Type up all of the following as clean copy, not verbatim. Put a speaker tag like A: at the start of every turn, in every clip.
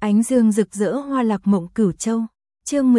A: Ánh dương rực rỡ hoa lạc mộng Cửu Châu. Chương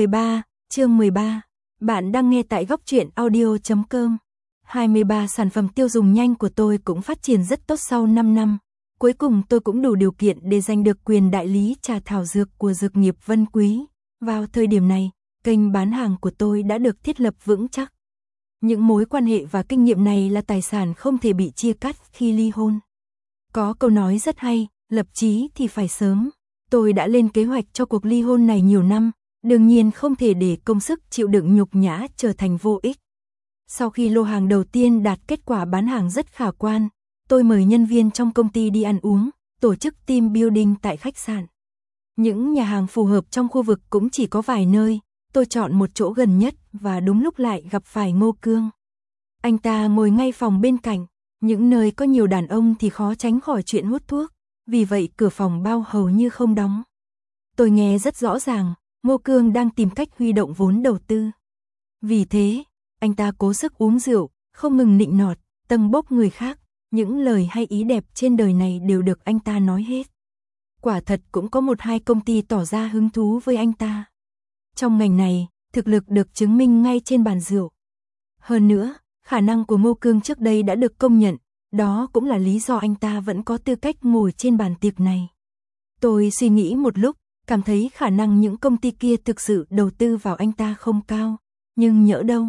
A: 13. Bạn đang nghe tại goctruyện audio.com. 23 sản phẩm tiêu dùng nhanh của tôi cũng phát triển rất tốt sau 5 năm. Cuối cùng tôi cũng đủ điều kiện để giành được quyền đại lý trà thảo dược của dược nghiệp Vân Quý. Vào thời điểm này, kênh bán hàng của tôi đã được thiết lập vững chắc. Những mối quan hệ và kinh nghiệm này là tài sản không thể bị chia cắt khi ly hôn. Có câu nói rất hay, lập chí thì phải sớm. Tôi đã lên kế hoạch cho cuộc ly hôn này nhiều năm, đương nhiên không thể để công sức chịu đựng nhục nhã trở thành vô ích. Sau khi lô hàng đầu tiên đạt kết quả bán hàng rất khả quan, tôi mời nhân viên trong công ty đi ăn uống, tổ chức team building tại khách sạn. Những nhà hàng phù hợp trong khu vực cũng chỉ có vài nơi, tôi chọn một chỗ gần nhất và đúng lúc lại gặp phải Ngô Cương. Anh ta ngồi ngay phòng bên cạnh, những nơi có nhiều đàn ông thì khó tránh khỏi chuyện hút thuốc, vì vậy cửa phòng bao hầu như không đóng. Tôi nghe rất rõ ràng, Ngô Cương đang tìm cách huy động vốn đầu tư. Vì thế, anh ta cố sức uống rượu, không ngừng nịnh nọt, tâng bốc người khác, những lời hay ý đẹp trên đời này đều được anh ta nói hết. Quả thật cũng có một hai công ty tỏ ra hứng thú với anh ta. Trong ngành này, thực lực được chứng minh ngay trên bàn rượu. Hơn nữa, khả năng của Ngô Cương trước đây đã được công nhận, đó cũng là lý do anh ta vẫn có tư cách ngồi trên bàn tiệc này. Tôi suy nghĩ một lúc, cảm thấy khả năng những công ty kia thực sự đầu tư vào anh ta không cao, nhưng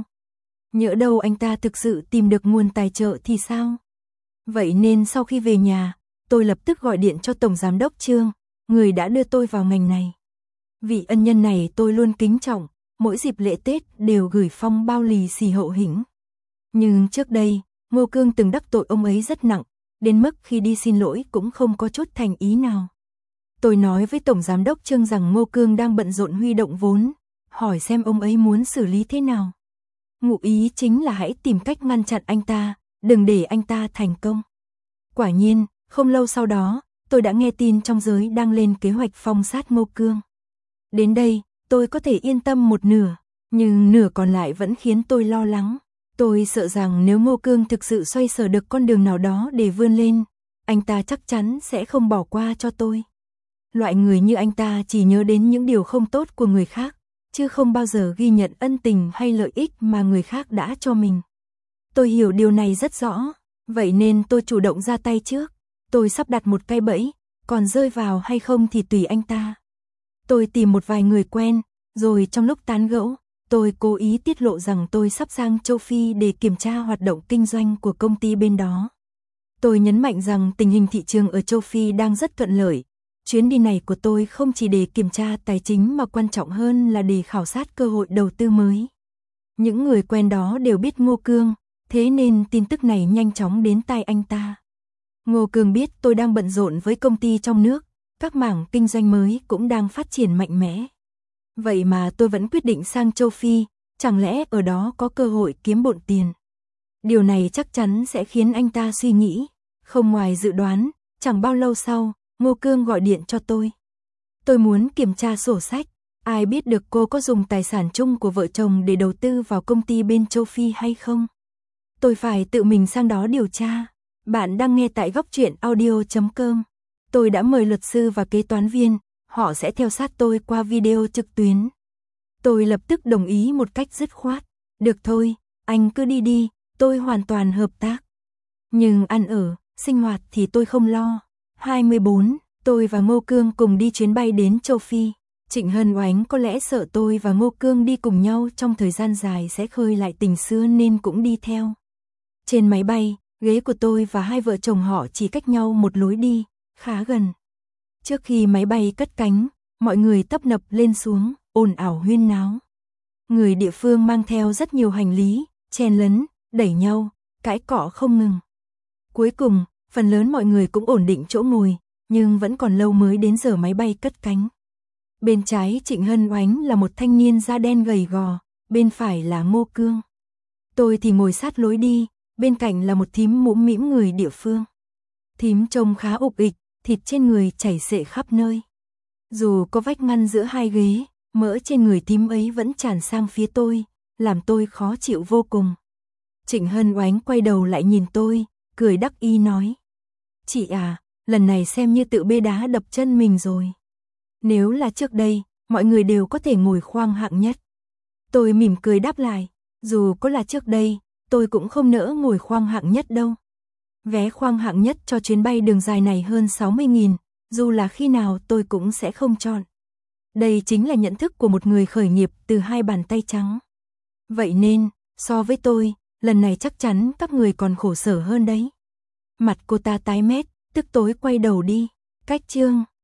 A: nhỡ đâu anh ta thực sự tìm được nguồn tài trợ thì sao? Vậy nên sau khi về nhà, tôi lập tức gọi điện cho Tổng Giám đốc Trương, người đã đưa tôi vào ngành này. Vị ân nhân này tôi luôn kính trọng, mỗi dịp lễ Tết đều gửi phong bao lì xì hậu hĩnh. Nhưng trước đây, Ngô Cương từng đắc tội ông ấy rất nặng, đến mức khi đi xin lỗi cũng không có chút thành ý nào. Tôi nói với Tổng Giám đốc Trương rằng Ngô Cương đang bận rộn huy động vốn, hỏi xem ông ấy muốn xử lý thế nào. Ngụ ý chính là hãy tìm cách ngăn chặn anh ta, đừng để anh ta thành công. Quả nhiên, không lâu sau đó, tôi đã nghe tin trong giới đang lên kế hoạch phong sát Ngô Cương. Đến đây, tôi có thể yên tâm một nửa, nhưng nửa còn lại vẫn khiến tôi lo lắng. Tôi sợ rằng nếu Ngô Cương thực sự xoay sở được con đường nào đó để vươn lên, anh ta chắc chắn sẽ không bỏ qua cho tôi. Loại người như anh ta chỉ nhớ đến những điều không tốt của người khác, chứ không bao giờ ghi nhận ân tình hay lợi ích mà người khác đã cho mình. Tôi hiểu điều này rất rõ, vậy nên tôi chủ động ra tay trước. Tôi sắp đặt một cái bẫy, còn rơi vào hay không thì tùy anh ta. Tôi tìm một vài người quen, rồi trong lúc tán gẫu, tôi cố ý tiết lộ rằng tôi sắp sang châu Phi để kiểm tra hoạt động kinh doanh của công ty bên đó. Tôi nhấn mạnh rằng tình hình thị trường ở châu Phi đang rất thuận lợi. Chuyến đi này của tôi không chỉ để kiểm tra tài chính mà quan trọng hơn là để khảo sát cơ hội đầu tư mới. Những người quen đó đều biết Ngô Cương, thế nên tin tức này nhanh chóng đến tai anh ta. Ngô Cương biết tôi đang bận rộn với công ty trong nước, các mảng kinh doanh mới cũng đang phát triển mạnh mẽ. Vậy mà tôi vẫn quyết định sang châu Phi, chẳng lẽ ở đó có cơ hội kiếm bộn tiền. Điều này chắc chắn sẽ khiến anh ta suy nghĩ. Không ngoài dự đoán, chẳng bao lâu sau, Ngô Cương gọi điện cho tôi. Tôi muốn kiểm tra sổ sách, ai biết được cô có dùng tài sản chung của vợ chồng để đầu tư vào công ty bên châu Phi hay không? Tôi phải tự mình sang đó điều tra. Bạn đang nghe tại goctruyện audio.com. Tôi đã mời luật sư và kế toán viên, họ sẽ theo sát tôi qua video trực tuyến. Tôi lập tức đồng ý một cách dứt khoát. Được thôi, anh cứ đi, tôi hoàn toàn hợp tác. Nhưng ăn ở, sinh hoạt thì tôi không lo. 24, tôi và Ngô Cương cùng đi chuyến bay đến châu Phi. Trịnh Hân Oánh có lẽ sợ tôi và Ngô Cương đi cùng nhau trong thời gian dài sẽ khơi lại tình xưa nên cũng đi theo. Trên máy bay, ghế của tôi và hai vợ chồng họ chỉ cách nhau một lối đi, khá gần. Trước khi máy bay cất cánh, mọi người tấp nập lên xuống, ồn ào huyên náo. Người địa phương mang theo rất nhiều hành lý, chen lấn, đẩy nhau, cãi cọ không ngừng. Cuối cùng, phần lớn mọi người cũng ổn định chỗ ngồi, nhưng vẫn còn lâu mới đến giờ máy bay cất cánh. Bên trái Trịnh Hân Oánh là một thanh niên da đen gầy gò, bên phải là Ngô Cương. Tôi thì ngồi sát lối đi, bên cạnh là một thím mũm mĩm người địa phương. Thím trông khá ục ịch, thịt trên người chảy xệ khắp nơi. Dù có vách ngăn giữa hai ghế, mỡ trên người thím ấy vẫn tràn sang phía tôi, làm tôi khó chịu vô cùng. Trịnh Hân Oánh quay đầu lại nhìn tôi, cười đắc ý nói. Chị à, lần này xem như tự bê đá đập chân mình rồi. Nếu là trước đây, mọi người đều có thể ngồi khoang hạng nhất. Tôi mỉm cười đáp lại, dù có là trước đây, tôi cũng không nỡ ngồi khoang hạng nhất đâu. Vé khoang hạng nhất cho chuyến bay đường dài này hơn 60.000, dù là khi nào tôi cũng sẽ không chọn. Đây chính là nhận thức của một người khởi nghiệp từ 2 bàn tay trắng. Vậy nên, so với tôi, lần này chắc chắn các người còn khổ sở hơn đấy. Mặt cô ta tái mét, tức tối quay đầu đi. Cách chương